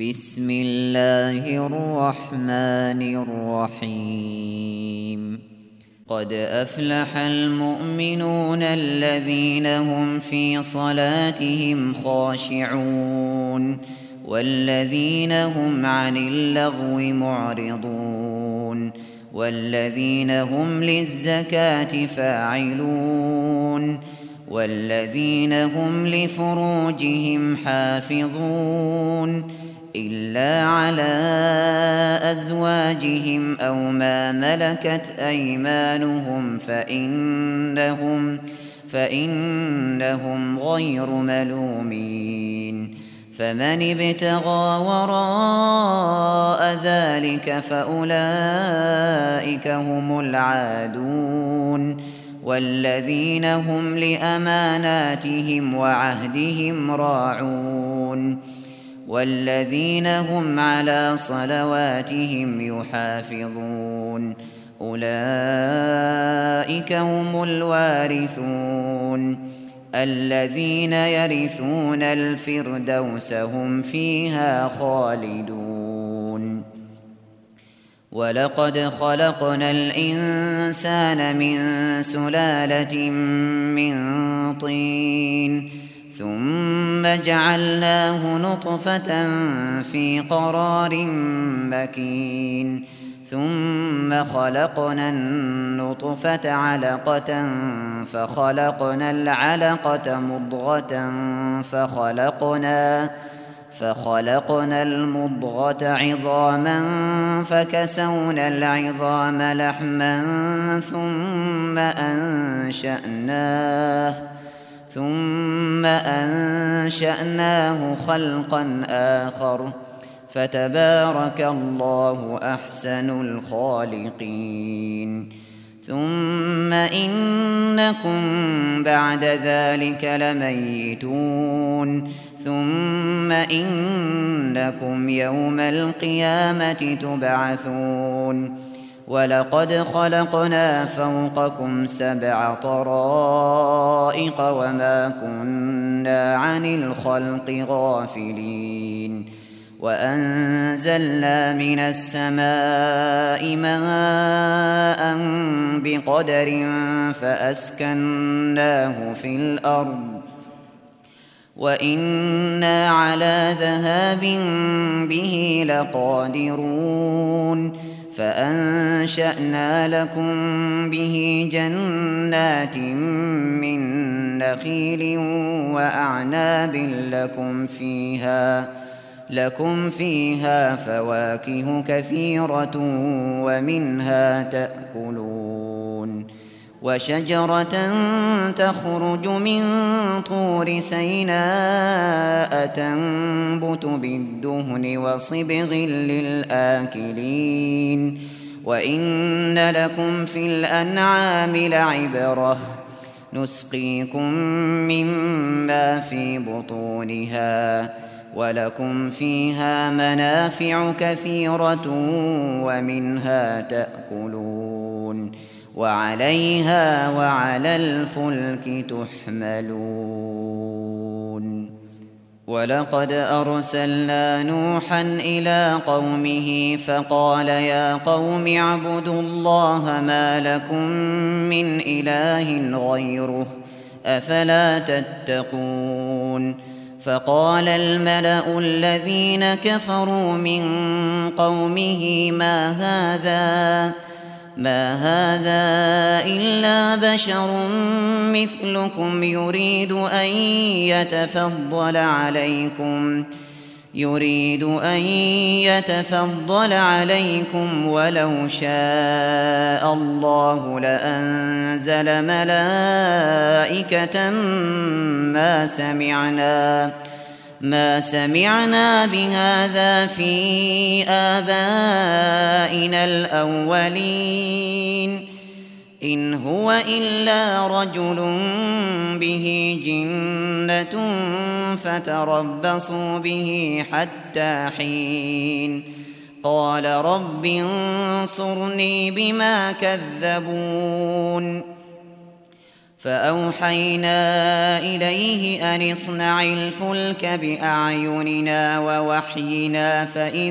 بسم الله الرحمن الرحيم قد أفلح المؤمنون الذين هم في صلاتهم خاشعون والذين هم عن اللغو معرضون والذين هم للزكاة فاعلون والذين هم لفروجهم حافظون إلا على أزواجهم أو ما ملكت أيمانهم فإنهم غير ملومين فمن ابتغى وراء ذلك فأولئك هم العادون والذين هم لأماناتهم وعهدهم راعون والذين هم على صلواتهم يحافظون أولئك هم الوارثون الذين يرثون الفردوس هم فيها خالدون ولقد خلقنا الإنسان من سلالة من طين ثم جعلناه نطفة في قرار مكين ثم خلقنا النطفة علقة فخلقنا العلقة مضغة فخلقنا المضغة عظاما فكسونا العظام لحما ثم أنشأناه خلقا آخر فتبارك الله أحسن الخالقين ثم إنكم بعد ذلك لميتون ثم إنكم يوم القيامة تبعثون ولقد خلقنا فوقكم 7 طرائق وما كنا عن الخلق غافلين وأنزلنا من السماء ماء بقدر فأسكناه في الأرض وإنا على ذهاب به لقادرون فأنشأنا لكم به جنات من نخيل وأعناب لكم فيها فواكه كثيرة ومنها تأكلون وشجرة تخرج من طور سيناء تنبت بالدهن وصبغ للآكلين وإن لكم في الأنعام لعبرة نسقيكم مما في بطونها ولكم فيها منافع كثيرة ومنها تأكلون وعليها وعلى الفلك تحملون ولقد أرسلنا نوحا إلى قومه فقال يا قوم اعبدوا الله ما لكم من إله غيره أفلا تتقون فقال الملأ الذين كفروا من قومه ما هذا إلا بشر مثلكم يريد أن يتفضل عليكم ولو شاء الله لأنزل ملائكة ما سمعنا بهذا في آبائنا الأولين إن هو إلا رجل به جنة فتربصوا به حتى حين قال رب انصرني بما كذبون فأوحينا إليه أن اصنع الفلك بأعيننا ووحينا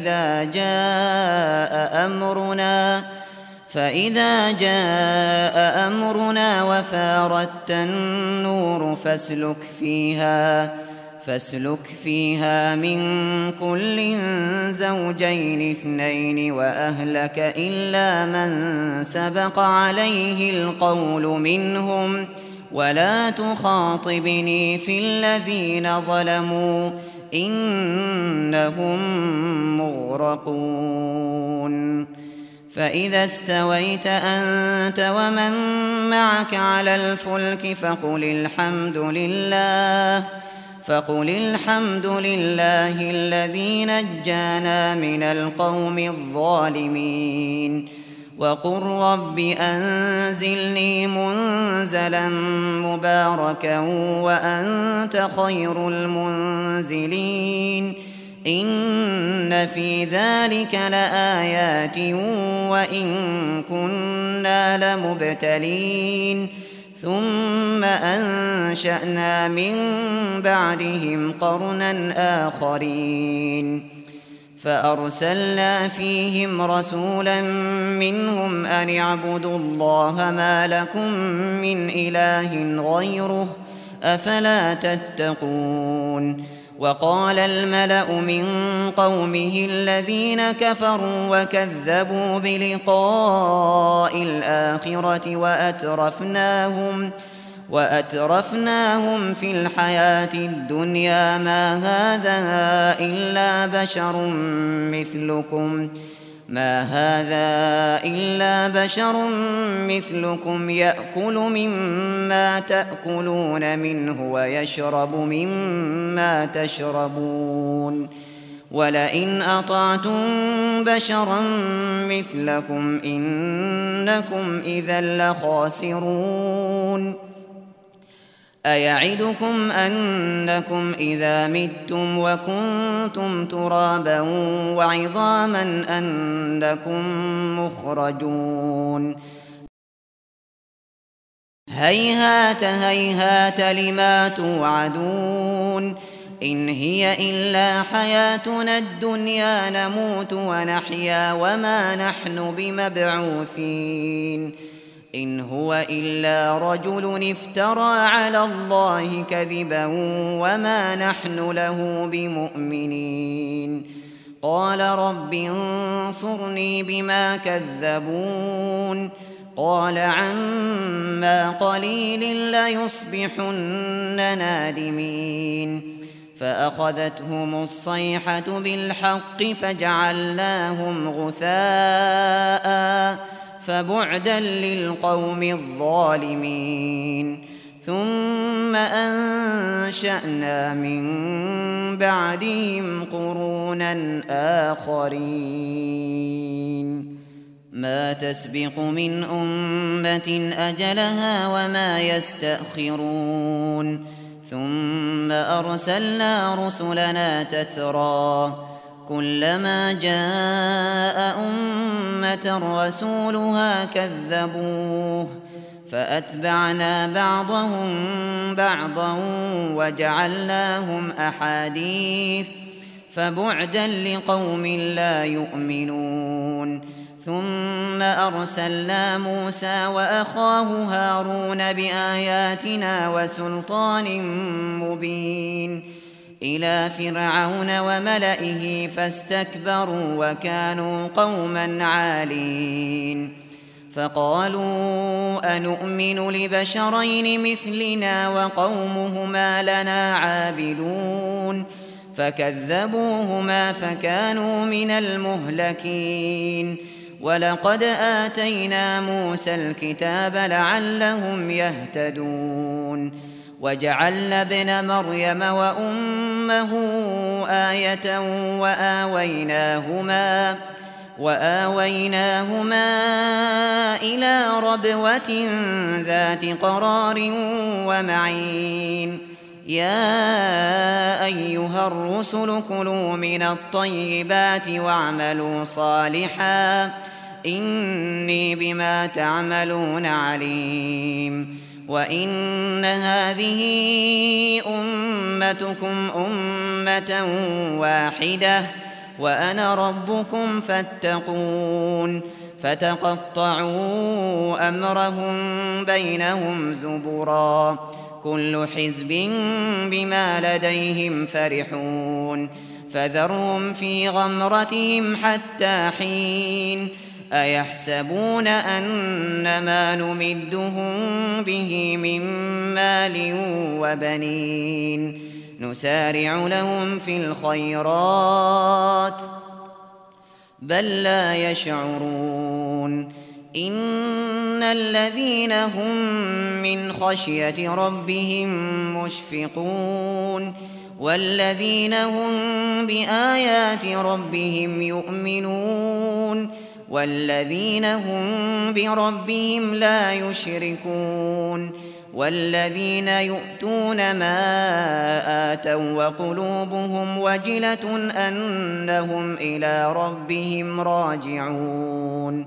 فإذا جاء أمرنا وفاردت النور فاسلك فيها من كل زوجين اثنين وأهلك إلا من سبق عليه القول منهم ولا تخاطبني في الذين ظلموا إنهم مغرقون فإذا استويت أنت ومن معك على الفلك فقل الحمد لله الذي نجانا من القوم الظالمين وقل رب أنزلني منزلا مباركا وأنت خير المنزلين إن في ذلك لآيات وإن كنا لمبتلين ثم أنشأنا من بعدهم قرنا آخرين فأرسلنا فيهم رسولا منهم أن اعبدوا الله ما لكم من إله غيره أفلا تتقون وقال الملأ من قومه الذين كفروا وكذبوا بلقاء الآخرة وأترفناهم في الحياة الدنيا ما هذا إلا بشر مثلكم يأكل مما تأكلون منه ويشرب مما تشربون ولئن أطعتم بشرا مثلكم إنكم إذا لخاسرون أيعدكم أنكم إذا متم وكنتم ترابا وعظاما أنكم مخرجون هيهات هيهات لما توعدون إن هي إلا حياتنا الدنيا نموت ونحيا وما نحن بمبعوثين إن هو إلا رجل افترى على الله كذبا وما نحن له بمؤمنين قال رب انصرني بما كذبون قال عما قليل ليصبحن نادمين فأخذتهم الصيحة بالحق فجعلناهم غثاء فبعدا للقوم الظالمين ثم أنشأنا من بعدهم قرونا آخرين ما تسبق من أمة أجلها وما يستأخرون ثم أرسلنا رسلنا تترى كلما جاء أمة رسولها كذبوه فأتبعنا بعضهم بعضا وجعلناهم أحاديث فبعدا لقوم لا يؤمنون ثم أرسلنا موسى وأخاه هارون بآياتنا وسلطان مبين إلى فرعون وملئه فاستكبروا وكانوا قوما عالين فقالوا أنؤمن لبشرين مثلنا وقومهما لنا عابدون فكذبوهما فكانوا من المهلكين ولقد آتينا موسى الكتاب لعلهم يهتدون وجعلنا ابن مريم وأمه آية وآويناهما إلى ربوة ذات قرار ومعين يا أيها الرسل كلوا من الطيبات واعملوا صالحا إني بما تعملون عليم وإن هذه أمتكم أمة واحدة وأنا ربكم فاتقون فتقطعوا أمرهم بينهم زبرا كل حزب بما لديهم فرحون فذرهم في غمرتهم حتى حين أيحسبون أنما نمدهم به من مال وبنين نسارع لهم في الخيرات بل لا يشعرون إن الذين هم من خشية ربهم مشفقون والذين هم بآيات ربهم يؤمنون والذين هم بربهم لا يشركون والذين يؤتون ما آتوا وقلوبهم وجلة أنهم إلى ربهم راجعون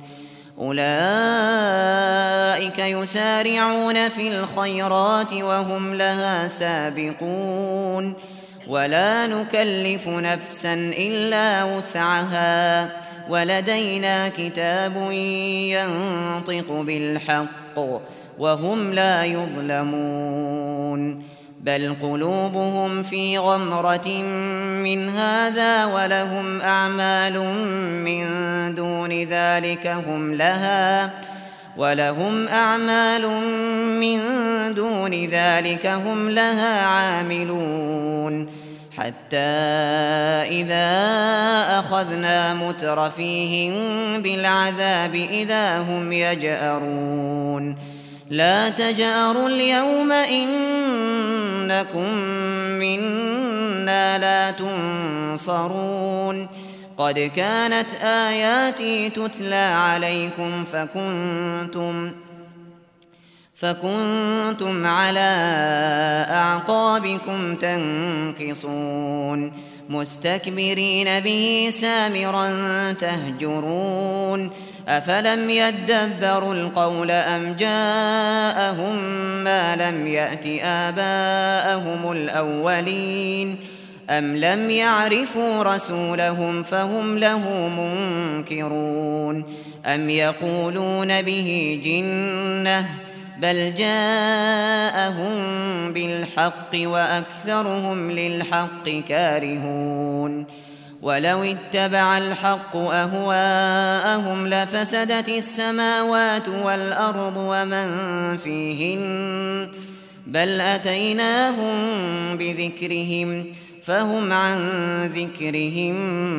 أولئك يسارعون في الخيرات وهم لها سابقون ولا نكلف نفسا إلا وسعها ولدينا كتاب ينطق بالحق وهم لا يظلمون بل قلوبهم في غمرة من هذا ولهم أعمال من دون ذلك هم لها عاملون حتى إذا أخذنا مترفيهم بالعذاب إذا هم يجأرون لا تجأروا اليوم إنكم منا لا تنصرون قد كانت آياتي تتلى عليكم فكنتم على أعقابكم تنكصون مستكبرين به سامرا تهجرون أفلم يدبروا القول أم جاءهم ما لم يأت آباءهم الأولين أم لم يعرفوا رسولهم فهم له منكرون أم يقولون به جنة بل جاءهم بالحق وأكثرهم للحق كارهون ولو اتبع الحق أهواءهم لفسدت السماوات والأرض ومن فيهن بل أتيناهم بذكرهم فهم عن ذكرهم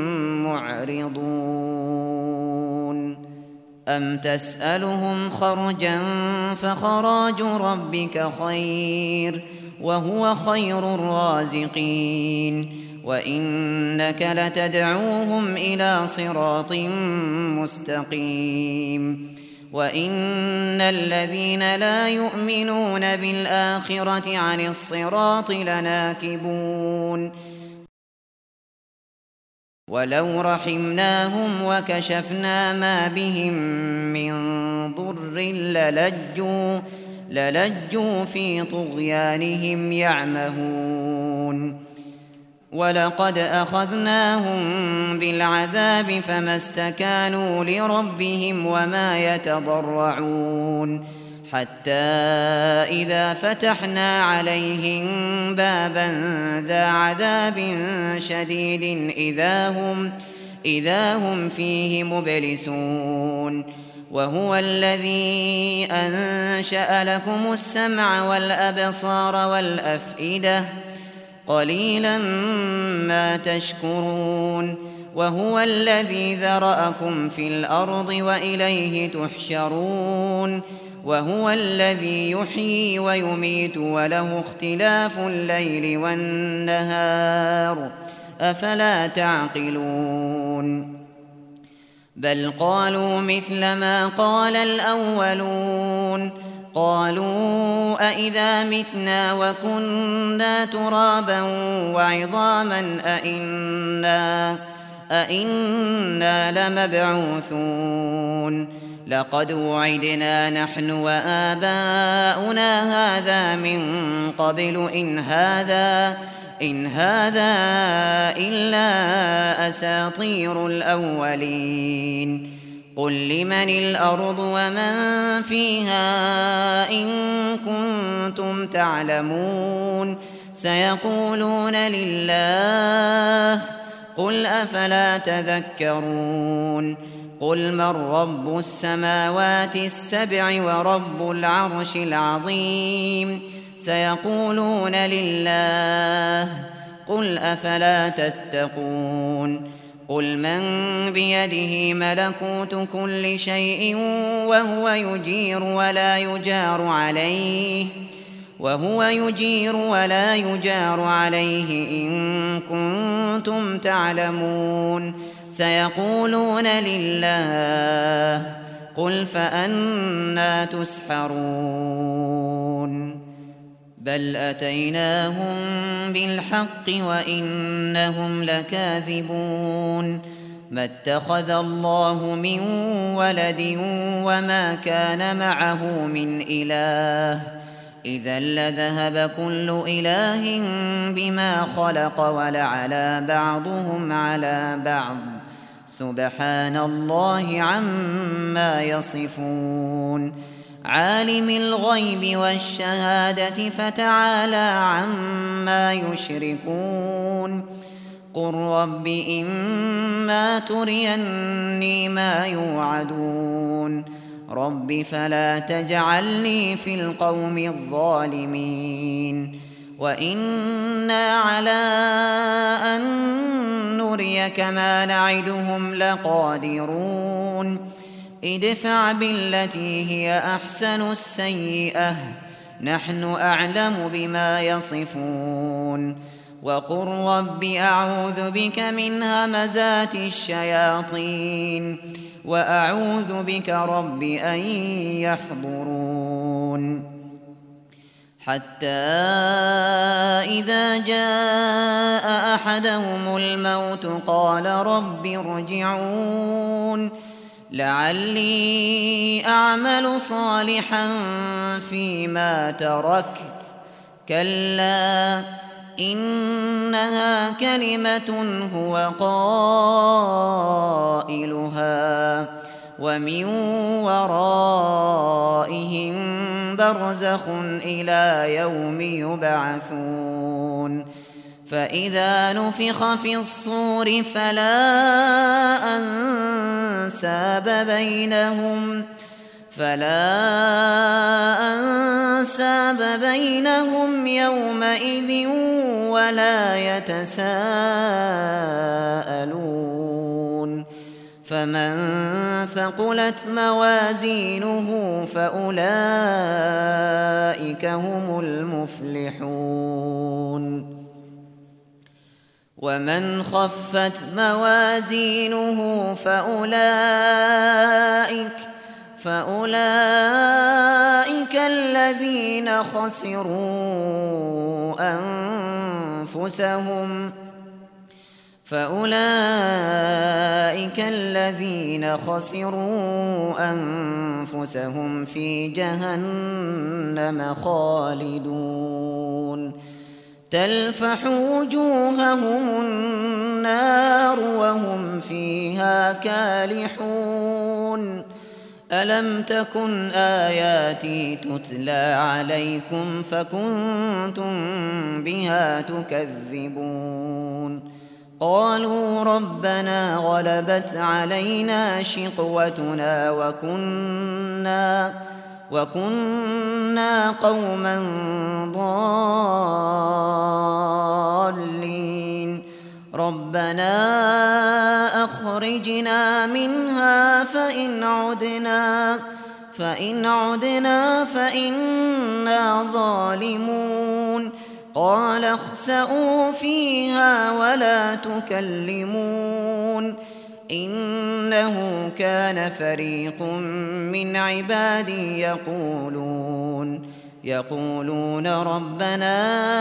معرضون أم تسألهم خرجا فخراج ربك خير وهو خير الرازقين وإنك لتدعوهم إلى صراط مستقيم وإن الذين لا يؤمنون بالآخرة عن الصراط لناكبون ولو رحمناهم وكشفنا ما بهم من ضر للجوا في طغيانهم يعمهون ولقد أخذناهم بالعذاب فما استكانوا لربهم وما يتضرعون حتى إذا فتحنا عليهم بابا ذا عذاب شديد إذا هم فيه مبلسون وهو الذي أنشأ لكم السمع والأبصار والأفئدة قليلا ما تشكرون وهو الذي ذرأكم في الأرض وإليه تحشرون وهو الذي يحيي ويميت وله اختلاف الليل والنهار أفلا تعقلون بل قالوا مثل ما قال الأولون قالوا أإذا متنا وكنا ترابا وعظاما أإنا لمبعوثون لقد وعدنا نحن وآباؤنا هذا من قبل إن هذا إلا أساطير الأولين قل لمن الأرض ومن فيها إن كنتم تعلمون سيقولون لله قل أفلا تذكرون قل من رب السماوات السبع ورب العرش العظيم سيقولون لله قل أفلا تتقون قل من بيده ملكوت كل شيء وهو يجير ولا يجار عليه إن كنتم تعلمون سيقولون لله قل فأنى تسحرون بل أتيناهم بالحق وإنهم لكاذبون ما اتخذ الله من ولد وما كان معه من إله إذا لذهب كل إله بما خلق ولعلى بعضهم على بعض سبحان الله عما يصفون عالم الغيب والشهادة فتعالى عما يشركون قل رب إما تريني ما يوعدون رب فلا تجعلني في القوم الظالمين وإنا على أن نريك ما نعدهم لقادرون ادفع بالتي هي أحسن السيئة نحن أعلم بما يصفون وقل رب أعوذ بك من همزات الشياطين وأعوذ بك رب أن يحضرون حتى إذا جاء أحدهم الموت قال رب ارجعون لعلي أعمل صالحا فيما تركت كلا إنها كلمة هو قائلها ومن ورائهم برزخ إلى يوم يبعثون فإذا نفخ في الصور فلا أنساب بينهم يومئذ ولا يتساءلون فمن ثقلت موازينه فأولئك هم المفلحون ومن خفت موازينه فأولئك الذين خسروا أنفسهم في جهنم خالدون تلفح وجوههم النار وهم فيها كالحون ألم تكن آياتي تتلى عليكم فكنتم بها تكذبون قالوا ربنا غلبت علينا شقوتنا وكنا قوما ضالين ربنا أخرجنا منها فإن عدنا فإنا ظالمون قال اخسئوا فيها ولا تكلمون إنه كان فريق من عبادي يقولون ربنا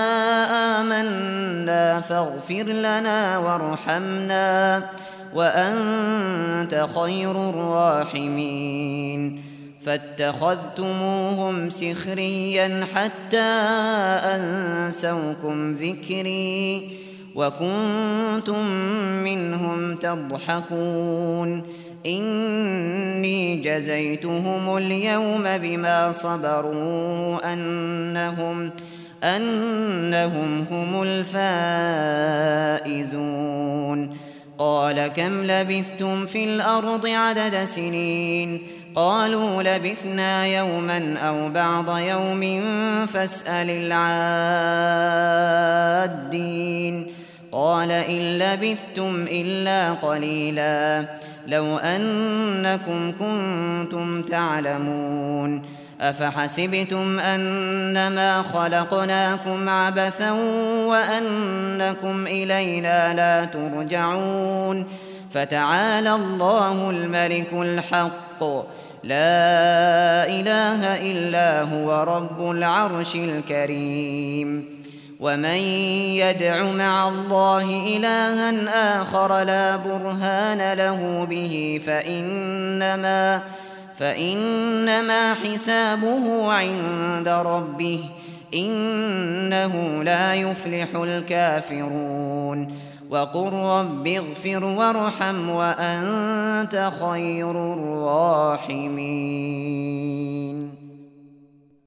آمنا فاغفر لنا وارحمنا وأنت خير الراحمين فاتخذتموهم سخريا حتى أنسوكم ذكري وكنتم منهم تضحكون إني جزيتهم اليوم بما صبروا أنهم هم الفائزون قال كم لبثتم في الأرض عدد سنين قالوا لبثنا يوما أو بعض يوم فاسأل العادين قال إن لبثتم إلا قليلا لو أنكم كنتم تعلمون أفحسبتم أنما خلقناكم عبثا وأنكم إلينا لا ترجعون فتعالى الله الملك الحق لا إله إلا هو رب العرش الكريم ومن يدع مع الله إلها آخر لا برهان له به فإنما حسابه عند ربه إنه لا يفلح الكافرون وقل رب اغفر وارحم وأنت خير الراحمين